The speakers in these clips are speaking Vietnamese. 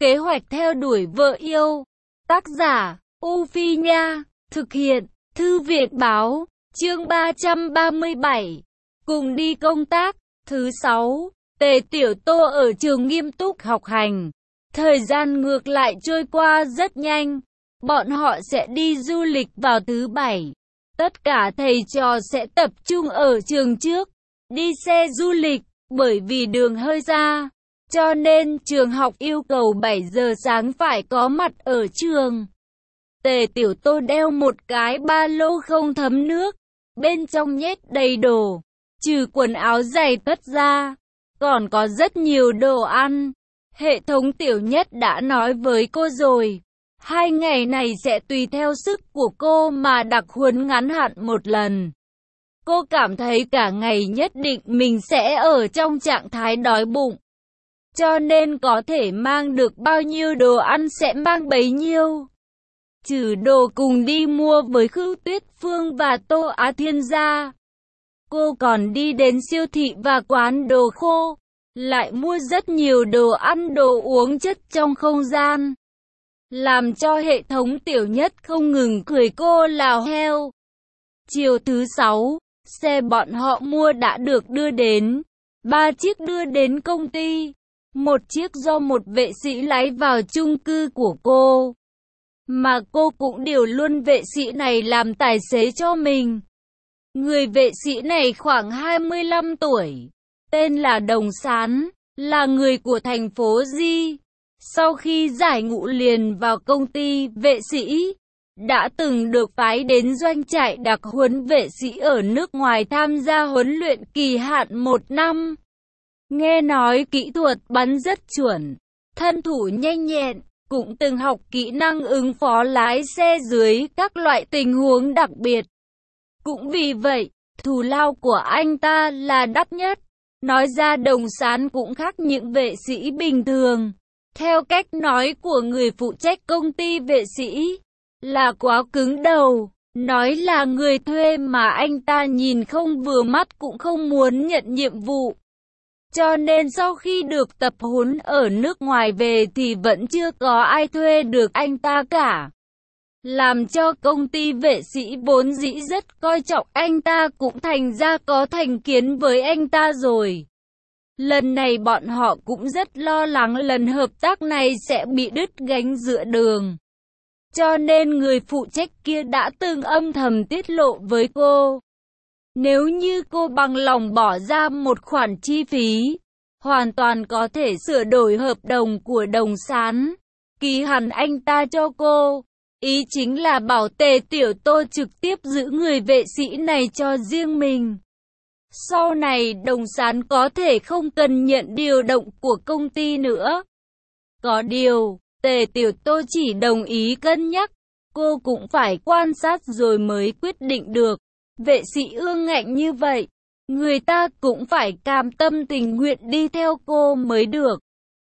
Kế hoạch theo đuổi vợ yêu. Tác giả, U Phi Nha. Thực hiện, Thư viện Báo. Chương 337. Cùng đi công tác. Thứ 6. Tề Tiểu Tô ở trường nghiêm túc học hành. Thời gian ngược lại trôi qua rất nhanh. Bọn họ sẽ đi du lịch vào thứ Bảy. Tất cả thầy trò sẽ tập trung ở trường trước. Đi xe du lịch, bởi vì đường hơi xa. Cho nên trường học yêu cầu 7 giờ sáng phải có mặt ở trường. Tề Tiểu Tô đeo một cái ba lô không thấm nước. Bên trong nhét đầy đồ. Trừ quần áo giày tất ra. Còn có rất nhiều đồ ăn. Hệ thống Tiểu Nhất đã nói với cô rồi. 2 ngày này sẽ tùy theo sức của cô mà đặc huấn ngắn hạn một lần. Cô cảm thấy cả ngày nhất định mình sẽ ở trong trạng thái đói bụng. Cho nên có thể mang được bao nhiêu đồ ăn sẽ mang bấy nhiêu. Trừ đồ cùng đi mua với Khưu Tuyết Phương và Tô Á Thiên ra. Cô còn đi đến siêu thị và quán đồ khô. Lại mua rất nhiều đồ ăn đồ uống chất trong không gian. Làm cho hệ thống Tiểu Nhất không ngừng cười cô là heo. Chiều thứ 6, xe bọn họ mua đã được đưa đến. 3 chiếc đưa đến công ty. 1 chiếc do một vệ sĩ lái vào chung cư của cô. Mà cô cũng điều luôn vệ sĩ này làm tài xế cho mình. Người vệ sĩ này khoảng 25 tuổi. Tên là Đồng Sán, là người của thành phố Di. Sau khi giải ngũ liền vào công ty vệ sĩ, đã từng được phái đến doanh trại đặc huấn vệ sĩ ở nước ngoài tham gia huấn luyện kỳ hạn 1 năm. Nghe nói kỹ thuật bắn rất chuẩn, thân thủ nhanh nhẹn, cũng từng học kỹ năng ứng phó lái xe dưới các loại tình huống đặc biệt. Cũng vì vậy, thù lao của anh ta là đắt nhất. Nói ra Đồng Sán cũng khác những vệ sĩ bình thường. Theo cách nói của người phụ trách công ty vệ sĩ, là quá cứng đầu. Nói là người thuê mà anh ta nhìn không vừa mắt cũng không muốn nhận nhiệm vụ. Cho nên sau khi được tập huấn ở nước ngoài về thì vẫn chưa có ai thuê được anh ta cả. Làm cho công ty vệ sĩ vốn dĩ rất coi trọng anh ta cũng thành ra có thành kiến với anh ta rồi. Lần này bọn họ cũng rất lo lắng lần hợp tác này sẽ bị đứt gánh giữa đường. Cho nên người phụ trách kia đã từng âm thầm tiết lộ với cô. Nếu như cô bằng lòng bỏ ra một khoản chi phí, hoàn toàn có thể sửa đổi hợp đồng của Đồng Sán, ký hẳn anh ta cho cô. Ý chính là bảo Tề Tiểu Tô trực tiếp giữ người vệ sĩ này cho riêng mình. Sau này Đồng Sán có thể không cần nhận điều động của công ty nữa. Có điều, Tề Tiểu Tô chỉ đồng ý cân nhắc. Cô cũng phải quan sát rồi mới quyết định được. Vệ sĩ ương ngạnh như vậy, người ta cũng phải cam tâm tình nguyện đi theo cô mới được.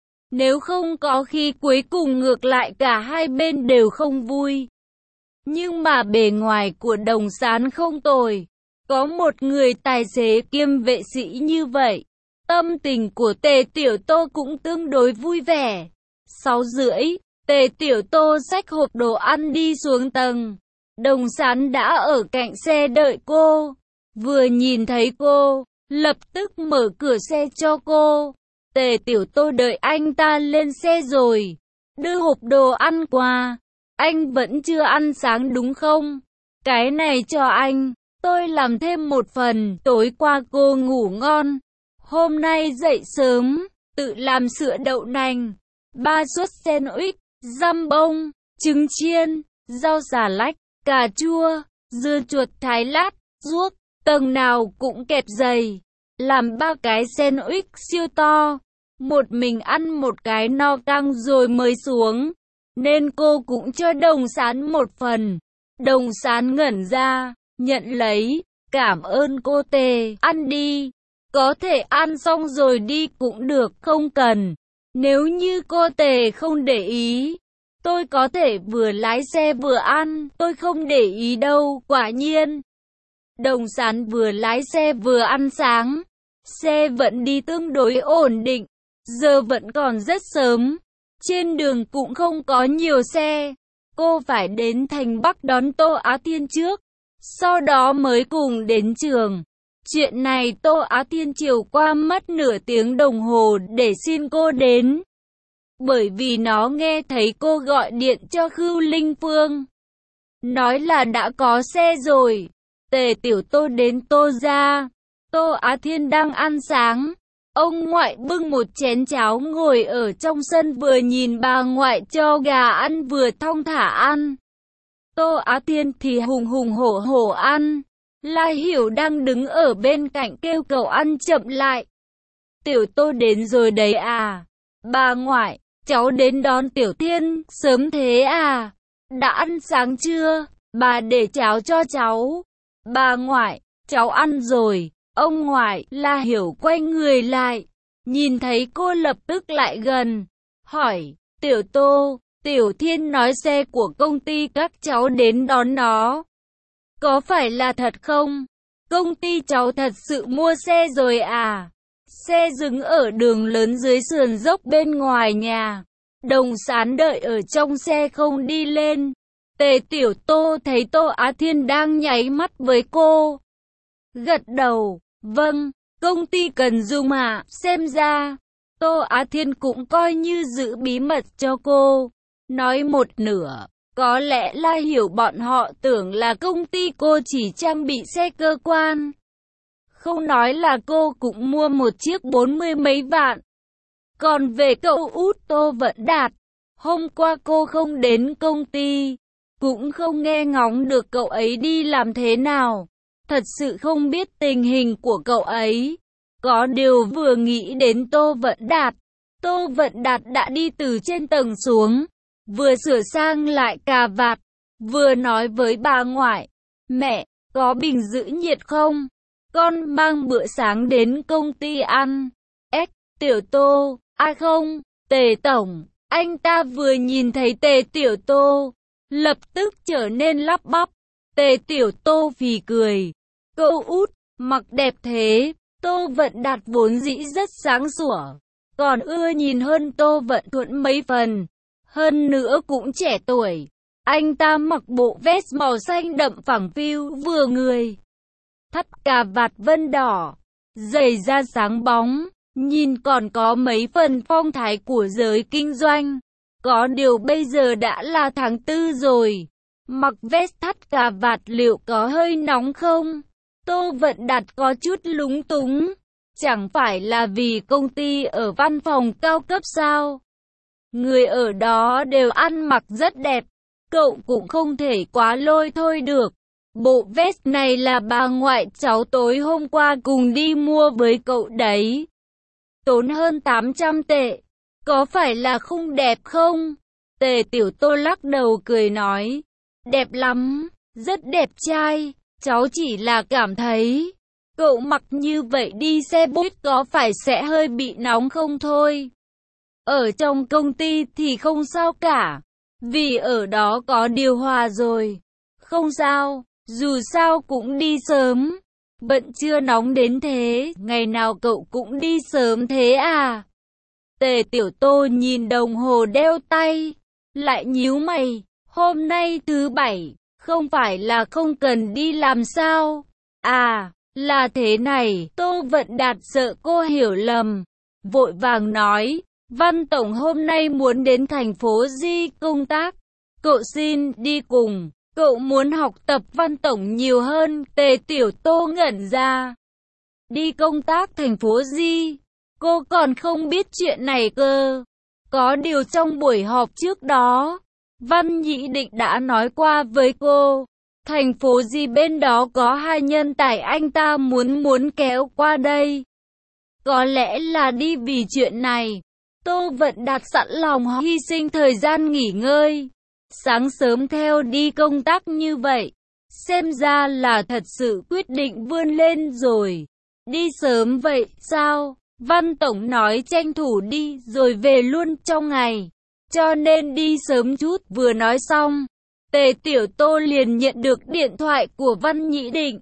Nếu không có khi cuối cùng ngược lại cả hai bên đều không vui. Nhưng mà bề ngoài của Đồng Sán không tồi. Có một người tài xế kiêm vệ sĩ như vậy, tâm tình của Tề Tiểu Tô cũng tương đối vui vẻ. 6:30, Tề Tiểu Tô xách hộp đồ ăn đi xuống tầng. Đồng Sán đã ở cạnh xe đợi cô. Vừa nhìn thấy cô, lập tức mở cửa xe cho cô. Tề Tiểu Tô đợi anh ta lên xe rồi, đưa hộp đồ ăn qua. Anh vẫn chưa ăn sáng đúng không? Cái này cho anh. Tôi làm thêm một phần, tối qua cô ngủ ngon. Hôm nay dậy sớm, tự làm sữa đậu nành, 3 suất sandwich, dăm bông, trứng chiên, rau xà lách, cà chua, dưa chuột thái lát, ruốc, tầng nào cũng kẹp dày. Làm 3 cái sandwich siêu to, một mình ăn một cái no căng rồi mới xuống. Nên cô cũng cho Đồng Sán một phần. Đồng Sán ngẩn ra, nhận lấy, cảm ơn cô Tề, ăn đi. Có thể ăn xong rồi đi cũng được, không cần. Nếu như cô Tề không để ý, tôi có thể vừa lái xe vừa ăn, tôi không để ý đâu, quả nhiên. Đồng Sán vừa lái xe vừa ăn sáng, xe vẫn đi tương đối ổn định, giờ vẫn còn rất sớm. Trên đường cũng không có nhiều xe. Cô phải đến thành Bắc đón Tô Á Thiên trước, sau đó mới cùng đến trường. Chuyện này Tô Á Thiên chiều qua mất nửa tiếng đồng hồ để xin cô đến. Bởi vì nó nghe thấy cô gọi điện cho Khưu Linh Phương, nói là đã có xe rồi. Tề Tiểu Tô đến Tô gia. Tô Á Thiên đang ăn sáng. Ông ngoại bưng một chén cháo ngồi ở trong sân vừa nhìn bà ngoại cho gà ăn vừa thong thả ăn. Tô Á Thiên thì hùng hùng hổ hổ ăn. La Hiểu đang đứng ở bên cạnh kêu cậu ăn chậm lại. Tiểu Tô đến rồi đấy à? Bà ngoại, cháu đến đón Tiểu Thiên, sớm thế à? Đã ăn sáng chưa? Bà để cháo cho cháu. Bà ngoại, cháu ăn rồi. Ông ngoại, La Hiểu quay người lại, nhìn thấy cô lập tức lại gần, hỏi, Tiểu Tô, Tiểu Thiên nói xe của công ty các cháu đến đón nó. Có phải là thật không? Công ty cháu thật sự mua xe rồi à? Xe dừng ở đường lớn dưới sườn dốc bên ngoài nhà. Đồng Sán đợi ở trong xe không đi lên. Tề Tiểu Tô thấy Tô Á Thiên đang nháy mắt với cô. Gật đầu, vâng, công ty cần dùng ạ, xem ra. Tô Á Thiên cũng coi như giữ bí mật cho cô. Nói một nửa, có lẽ La Hiểu bọn họ tưởng là công ty cô chỉ trang bị xe cơ quan. Không nói là cô cũng mua một chiếc 40 mấy vạn. Còn về cậu út Tô Vận Đạt, hôm qua cô không đến công ty, cũng không nghe ngóng được cậu ấy đi làm thế nào. Thật sự không biết tình hình của cậu ấy. Có điều vừa nghĩ đến Tô Vận Đạt, Tô Vận Đạt đã đi từ trên tầng xuống, vừa sửa sang lại cà vạt, vừa nói với bà ngoại, mẹ, có bình giữ nhiệt không? Con mang bữa sáng đến công ty ăn. Tiểu Tô, không, Tề Tổng. Anh ta vừa nhìn thấy Tề Tiểu Tô, lập tức trở nên lắp bắp. Tề Tiểu Tô phì cười. Cậu út, mặc đẹp thế. Tô Vận Đạt vốn dĩ rất sáng sủa, còn ưa nhìn hơn Tô Vận Thuận mấy phần. Hơn nữa cũng trẻ tuổi. Anh ta mặc bộ vest màu xanh đậm phẳng phiu vừa người, thắt cà vạt vân đỏ, giày da sáng bóng, nhìn còn có mấy phần phong thái của giới kinh doanh. Có điều bây giờ đã là tháng 4 rồi, mặc vest thắt cà vạt liệu có hơi nóng không? Tô Vận Đạt có chút lúng túng. Chẳng phải là vì công ty ở văn phòng cao cấp sao? Người ở đó đều ăn mặc rất đẹp, cậu cũng không thể quá lôi thôi được. Bộ vest này là bà ngoại cháu tối hôm qua cùng đi mua với cậu đấy. Tốn hơn 800 tệ. Có phải là không đẹp không? Tề Tiểu Tô lắc đầu cười nói. Đẹp lắm, rất đẹp trai. Cháu chỉ là cảm thấy, cậu mặc như vậy đi xe buýt có phải sẽ hơi bị nóng không thôi. Ở trong công ty thì không sao cả, vì ở đó có điều hòa rồi. Không sao, dù sao cũng đi sớm. Bận chưa nóng đến thế, ngày nào cậu cũng đi sớm thế à? Tề Tiểu Tô nhìn đồng hồ đeo tay, lại nhíu mày, hôm nay thứ bảy, không phải là không cần đi làm sao? À, là thế này. Tô Vận Đạt sợ cô hiểu lầm, vội vàng nói, Văn Tổng hôm nay muốn đến thành phố Di công tác, cậu xin đi cùng. Cậu muốn học tập Văn Tổng nhiều hơn. Tề Tiểu Tô ngẩn ra. Đi công tác thành phố Di? Cô còn không biết chuyện này cơ. Có điều trong buổi họp trước đó, Văn Nhĩ Định đã nói qua với cô. Thành phố Di bên đó có 2 nhân tài anh ta muốn kéo qua đây. Có lẽ là đi vì chuyện này. Tô Vận Đạt sẵn lòng hy sinh thời gian nghỉ ngơi, sáng sớm theo đi công tác như vậy. Xem ra là thật sự quyết định vươn lên rồi. Đi sớm vậy sao? Văn Tổng nói tranh thủ đi rồi về luôn trong ngày, cho nên đi sớm chút. Vừa nói xong, Tề Tiểu Tô liền nhận được điện thoại của Văn Nhĩ Định.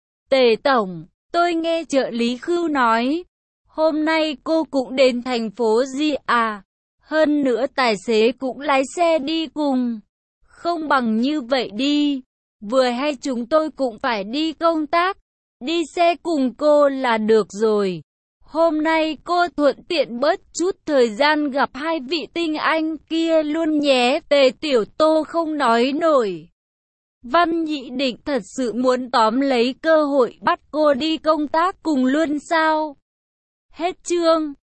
Tề Tổng, tôi nghe trợ lý Khưu nói, hôm nay cô cũng đến thành phố Di à? Hơn nữa tài xế cũng lái xe đi cùng. Không bằng như vậy đi. Vừa hay chúng tôi cũng phải đi công tác. Đi xe cùng cô là được rồi. Hôm nay cô thuận tiện bớt chút thời gian gặp hai vị tinh anh kia luôn nhé. Tề Tiểu Tô không nói nổi. Văn Nhĩ Định thật sự muốn tóm lấy cơ hội bắt cô đi công tác cùng luôn sao? Hết chương.